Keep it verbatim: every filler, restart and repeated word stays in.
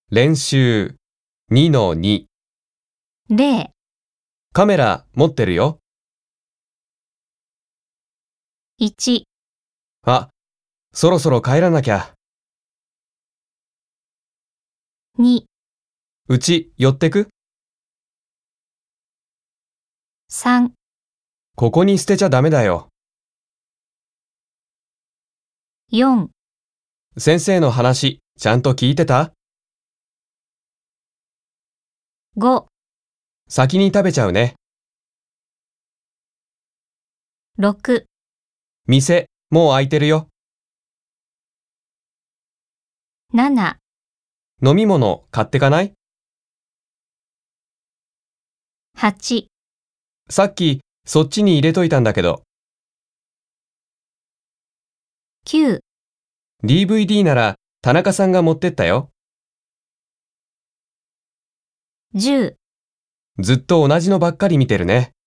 練習 にのに。 零、 カメラ持ってるよ。 一、 あ、そろそろ帰らなきゃ。 二、 うち寄ってく？ 三、 ここに捨てちゃダメだよ。 四、 先生の話、ちゃんと聞いてた？ 五、 先に食べちゃうね。 六、 店、もう開いてるよ。 七、 飲み物買ってかない？ 八、 さっき、そっちに入れといたんだけど。 九、 ディーブイディー なら、田中さんが持ってったよ。 十。 ずっと同じのばっかり見てるね。